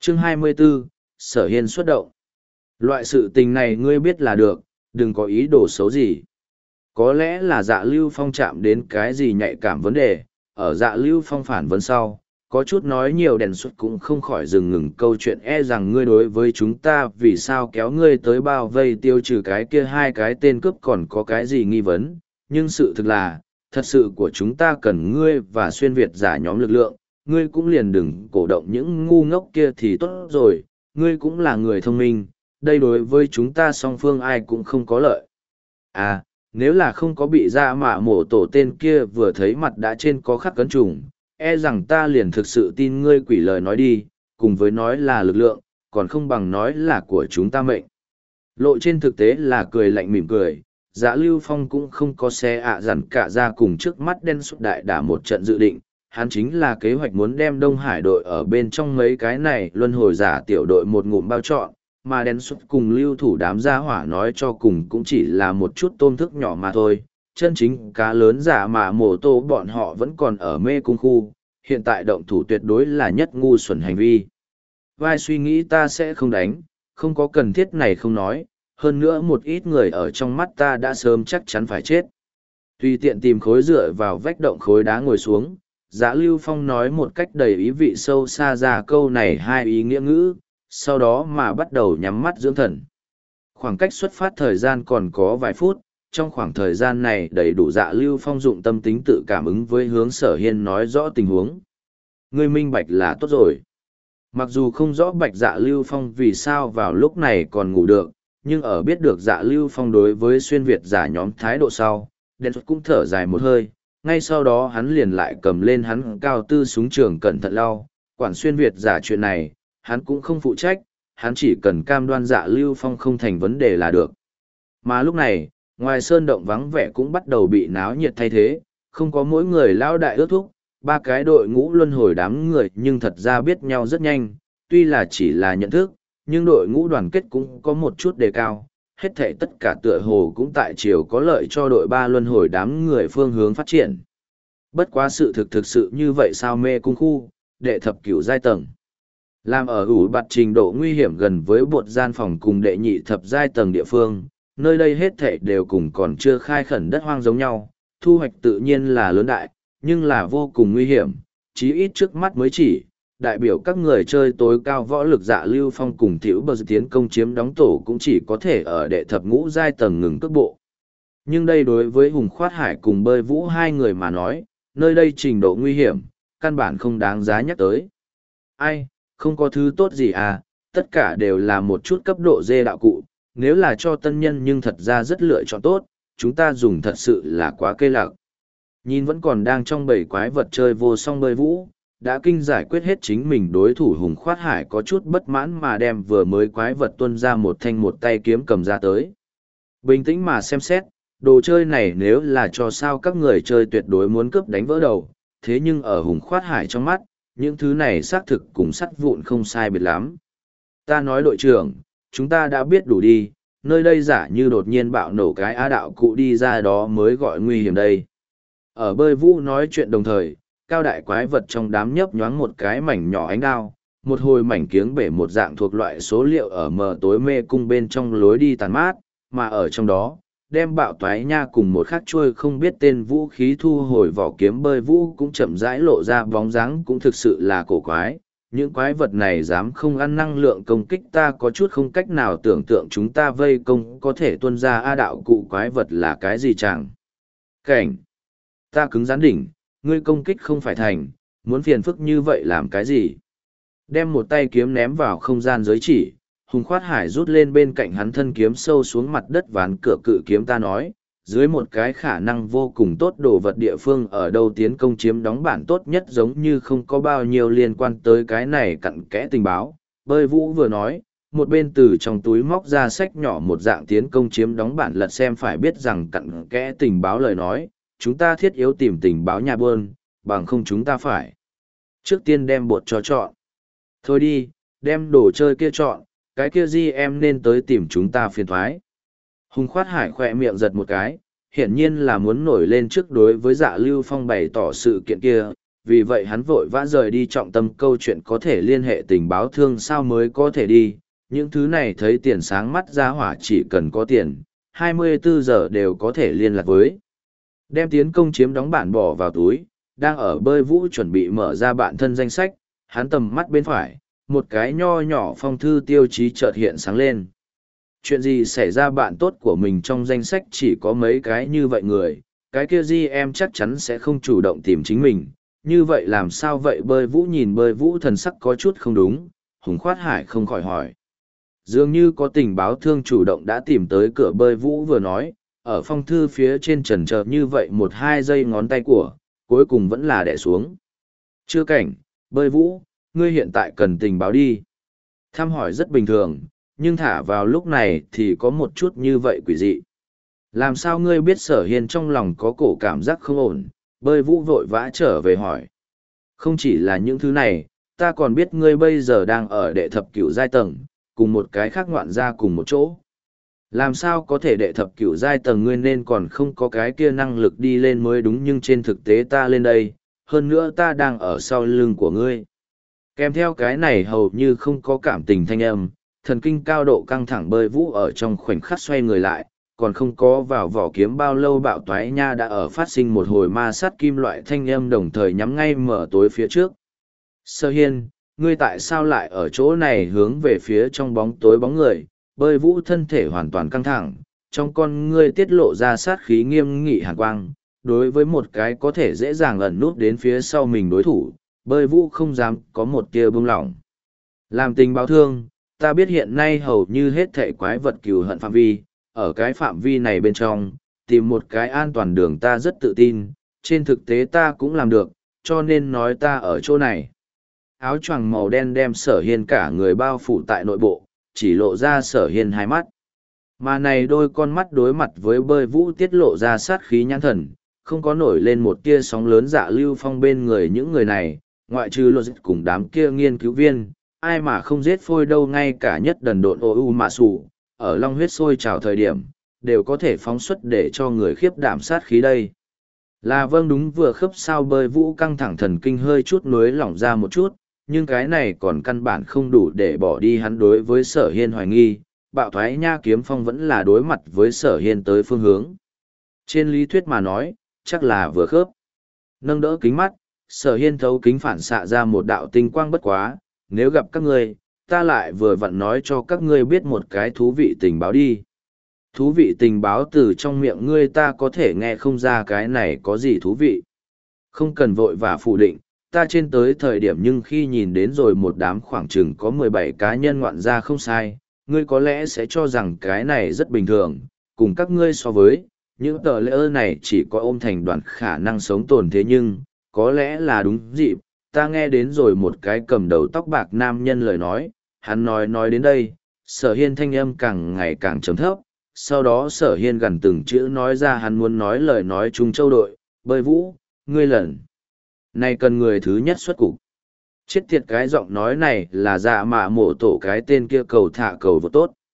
Chương 24, Sở Hiên xuất động. Loại sự tình này ngươi biết là được, đừng có ý đồ xấu gì. Có lẽ là Dạ Lưu Phong chạm đến cái gì nhạy cảm vấn đề, ở Dạ Lưu Phong phản vấn sau, có chút nói nhiều đèn suất cũng không khỏi dừng ngừng câu chuyện rằng ngươi đối với chúng ta vì sao kéo ngươi tới bao vây tiêu trừ cái kia hai cái tên cướp còn có cái gì nghi vấn, nhưng sự thực là, thật sự của chúng ta cần ngươi và xuyên Việt giả nhóm lực lượng, ngươi cũng liền đừng cổ động những ngu ngốc kia thì tốt rồi, ngươi cũng là người thông minh, đây đối với chúng ta song phương ai cũng không có lợi. À, nếu là không có bị ra mạ mổ tổ tên kia vừa thấy mặt đã trên có khắc cấn trùng, rằng ta liền thực sự tin ngươi quỷ lời nói đi, cùng với nói là lực lượng, còn không bằng nói là của chúng ta mệnh. Lộ trên thực tế là cười lạnh mỉm cười, Dạ Lưu Phong cũng không có xe dằn cả ra cùng trước mắt đen xuất đại đả một trận dự định, hắn chính là kế hoạch muốn đem Đông Hải đội ở bên trong mấy cái này luân hồi giả tiểu đội một ngụm bao trọn, mà đen xuất cùng lưu thủ đám gia hỏa nói cho cùng cũng chỉ là một chút tôm thức nhỏ mà thôi. Chân chính cá lớn giả mà mổ tô bọn họ vẫn còn ở mê cung khu, hiện tại động thủ tuyệt đối là nhất ngu xuẩn hành vi. Vai suy nghĩ ta sẽ không đánh, không có cần thiết này không nói, hơn nữa một ít người ở trong mắt ta đã sớm chắc chắn phải chết. Tùy tiện tìm khối dựa vào vách động khối đá ngồi xuống, Dạ Lưu Phong nói một cách đầy ý vị sâu xa ra câu này hai ý nghĩa ngữ, sau đó mà bắt đầu nhắm mắt dưỡng thần. Khoảng cách xuất phát thời gian còn có vài phút, trong khoảng thời gian này đầy đủ Dạ Lưu Phong dụng tâm tính tự cảm ứng với hướng Sở Hiên nói rõ tình huống. Ngươi minh bạch là tốt rồi. Mặc dù không rõ bạch Dạ Lưu Phong vì sao vào lúc này còn ngủ được, nhưng ở biết được Dạ Lưu Phong đối với xuyên Việt giả nhóm thái độ sau, đen cũng thở dài một hơi, ngay sau đó hắn liền lại cầm lên hắn cao tư súng trường cẩn thận lau, quản xuyên Việt giả chuyện này, hắn cũng không phụ trách, hắn chỉ cần cam đoan Dạ Lưu Phong không thành vấn đề là được. Mà lúc này, ngoài sơn động vắng vẻ cũng bắt đầu bị náo nhiệt thay thế, không có mỗi người lao đại ước thúc, ba cái đội ngũ luân hồi đám người nhưng thật ra biết nhau rất nhanh, tuy là chỉ là nhận thức, nhưng đội ngũ đoàn kết cũng có một chút đề cao, hết thảy tất cả tựa hồ cũng tại chiều có lợi cho đội ba luân hồi đám người phương hướng phát triển. Bất quá sự thực sự như vậy sao mê cung khu, đệ thập cửu giai tầng. Làm ở ủ bạt trình độ nguy hiểm gần với bột gian phòng cùng đệ nhị thập giai tầng địa phương, nơi đây hết thảy đều cùng còn chưa khai khẩn đất hoang giống nhau, thu hoạch tự nhiên là lớn đại, nhưng là vô cùng nguy hiểm, chí ít trước mắt mới chỉ, đại biểu các người chơi tối cao võ lực Dạ Lưu Phong cùng Tiểu Bờ tiến công chiếm đóng tổ cũng chỉ có thể ở đệ thập ngũ giai tầng ngừng cước bộ. Nhưng đây đối với Hùng Khoát Hải cùng Bơi Vũ hai người mà nói, nơi đây trình độ nguy hiểm, căn bản không đáng giá nhắc tới. Ai, không có thứ tốt gì à, tất cả đều là một chút cấp độ dê đạo cụ, nếu là cho tân nhân nhưng thật ra rất lựa chọn tốt, chúng ta dùng thật sự là quá cây lạc. Nhìn vẫn còn đang trong bầy quái vật chơi vô song Bơi Vũ, đã kinh giải quyết hết chính mình đối thủ Hùng Khoát Hải có chút bất mãn mà đem vừa mới quái vật tuân ra một thanh một tay kiếm cầm ra tới. Bình tĩnh mà xem xét, đồ chơi này nếu là cho sao các người chơi tuyệt đối muốn cướp đánh vỡ đầu, thế nhưng ở Hùng Khoát Hải trong mắt, những thứ này xác thực cùng sắt vụn không sai biệt lắm. Ta nói đội trưởng, chúng ta đã biết đủ đi, nơi đây giả như đột nhiên bạo nổ cái á đạo cụ đi ra đó mới gọi nguy hiểm đây. Ở Bơi Vũ nói chuyện đồng thời, cao đại quái vật trong đám nhấp nhoáng một cái mảnh nhỏ ánh đao, một hồi mảnh kiếng bể một dạng thuộc loại số liệu ở mờ tối mê cung bên trong lối đi tàn mát, mà ở trong đó, đem bạo toái nha cùng một khắc trôi không biết tên vũ khí thu hồi vỏ kiếm Bơi Vũ cũng chậm rãi lộ ra bóng dáng cũng thực sự là cổ quái. Những quái vật này dám không ăn năng lượng công kích ta có chút không cách nào tưởng tượng chúng ta vây công có thể tuân ra A đạo cụ quái vật là cái gì chẳng. Cảnh. Ta cứng rắn đỉnh, ngươi công kích không phải thành, muốn phiền phức như vậy làm cái gì? Đem một tay kiếm ném vào không gian giới chỉ, Hùng Khoát Hải rút lên bên cạnh hắn thân kiếm sâu xuống mặt đất ván cửa cự kiếm ta nói, dưới một cái khả năng vô cùng tốt đồ vật địa phương ở đâu tiến công chiếm đóng bản tốt nhất giống như không có bao nhiêu liên quan tới cái này cặn kẽ tình báo. Bơi Vũ vừa nói, một bên từ trong túi móc ra sách nhỏ một dạng tiến công chiếm đóng bản lật xem phải biết rằng cặn kẽ tình báo lời nói, chúng ta thiết yếu tìm tình báo nhà buôn, bằng không chúng ta phải. Trước tiên đem bột cho chọn. Thôi đi, đem đồ chơi kia chọn, cái kia gì em nên tới tìm chúng ta phiền thoái. Hùng Khoát Hải khỏe miệng giật một cái, hiển nhiên là muốn nổi lên trước đối với Dạ Lưu Phong bày tỏ sự kiện kia, vì vậy hắn vội vã rời đi trọng tâm câu chuyện có thể liên hệ tình báo thương sao mới có thể đi, những thứ này thấy tiền sáng mắt ra hỏa chỉ cần có tiền, 24 giờ đều có thể liên lạc với. Đem tiến công chiếm đóng bản bỏ vào túi, đang ở bơi vũ chuẩn bị mở ra bạn thân danh sách, hắn tầm mắt bên phải, một cái nho nhỏ phong thư tiêu chí chợt hiện sáng lên. Chuyện gì xảy ra bạn tốt của mình trong danh sách chỉ có mấy cái như vậy người, cái kia gì em chắc chắn sẽ không chủ động tìm chính mình, như vậy làm sao vậy? Bơi vũ nhìn bơi vũ thần sắc có chút không đúng, Hùng Khoát Hải không khỏi hỏi. Dường như có tình báo thương chủ động đã tìm tới cửa. Bơi vũ vừa nói, ở phong thư phía trên chần chờ như vậy 1-2 giây ngón tay của, cuối cùng vẫn là đẻ xuống. Chưa cảnh, bơi vũ, ngươi hiện tại cần tình báo đi. Thăm hỏi rất bình thường, nhưng thả vào lúc này thì có một chút như vậy quỷ dị. Làm sao ngươi biết Sở Hiên trong lòng có cổ cảm giác không ổn? Bơi vũ vội vã trở về hỏi. Không chỉ là những thứ này, ta còn biết ngươi bây giờ đang ở đệ thập cửu giai tầng, cùng một cái khác ngoạn ra cùng một chỗ. Làm sao có thể đệ thập cửu giai tầng ngươi nên còn không có cái kia năng lực đi lên mới đúng, nhưng trên thực tế ta lên đây, hơn nữa ta đang ở sau lưng của ngươi. Kèm theo cái này hầu như không có cảm tình thanh âm, thần kinh cao độ căng thẳng. Bơi vũ ở trong khoảnh khắc xoay người lại, còn không có vào vỏ kiếm bao lâu bạo toái nha đã ở phát sinh một hồi ma sát kim loại thanh âm đồng thời nhắm ngay mở tối phía trước. Sở Hiên, ngươi tại sao lại ở chỗ này? Hướng về phía trong bóng tối bóng người, bơi vũ thân thể hoàn toàn căng thẳng, trong con ngươi tiết lộ ra sát khí nghiêm nghị hàn quang. Đối với một cái có thể dễ dàng ẩn nút đến phía sau mình đối thủ, bơi vũ không dám có một tia buông lỏng. Làm tình báo thương, ta biết hiện nay hầu như hết thảy quái vật cừu hận phạm vi, ở cái phạm vi này bên trong, tìm một cái an toàn đường ta rất tự tin, trên thực tế ta cũng làm được, cho nên nói ta ở chỗ này. Áo choàng màu đen đem Sở Hiên cả người bao phủ tại nội bộ, chỉ lộ ra Sở Hiên hai mắt. Mà này đôi con mắt đối mặt với bơi vũ tiết lộ ra sát khí nhãn thần, không có nổi lên một tia sóng lớn. Dạ Lưu Phong bên người những người này, ngoại trừ Lô Dịch cùng đám kia nghiên cứu viên, ai mà không giết phôi đâu. Ngay cả nhất đần độn ô u mà sủ, ở long huyết sôi trào thời điểm, đều có thể phóng xuất để cho người khiếp đảm sát khí đây. Là vâng, đúng vừa khớp sao? Bơi vũ căng thẳng thần kinh hơi chút nối lỏng ra một chút, nhưng cái này còn căn bản không đủ để bỏ đi hắn đối với Sở Hiên hoài nghi. Bạo thoái nha kiếm phong vẫn là đối mặt với Sở Hiên tới phương hướng. Trên lý thuyết mà nói, chắc là vừa khớp. Nâng đỡ kính mắt, Sở Hiên thấu kính phản xạ ra một đạo tinh quang. Bất quá, nếu gặp các ngươi, ta lại vừa vặn nói cho các ngươi biết một cái thú vị tình báo đi. Thú vị tình báo? Từ trong miệng ngươi ta có thể nghe không ra cái này có gì thú vị. Không cần vội vã phủ định, ta trên tới thời điểm nhưng khi nhìn đến rồi một đám khoảng chừng có 17 cá nhân ngoạn ra không sai, ngươi có lẽ sẽ cho rằng cái này rất bình thường, cùng các ngươi so với, những tờ lễ này chỉ có ôm thành đoàn khả năng sống tồn. Thế nhưng, có lẽ là đúng dịp, ta nghe đến rồi một cái cầm đầu tóc bạc nam nhân lời nói, hắn nói đến đây, Sở Hiên thanh âm càng ngày càng trầm thấp, sau đó Sở Hiên gần từng chữ nói ra hắn muốn nói lời nói Trung Châu đội, bơi vũ, ngươi lần này cần người thứ nhất xuất cục. Chết tiệt, cái giọng nói này là dạ mạ mổ tổ cái tên kia cầu thả cầu vô tốt.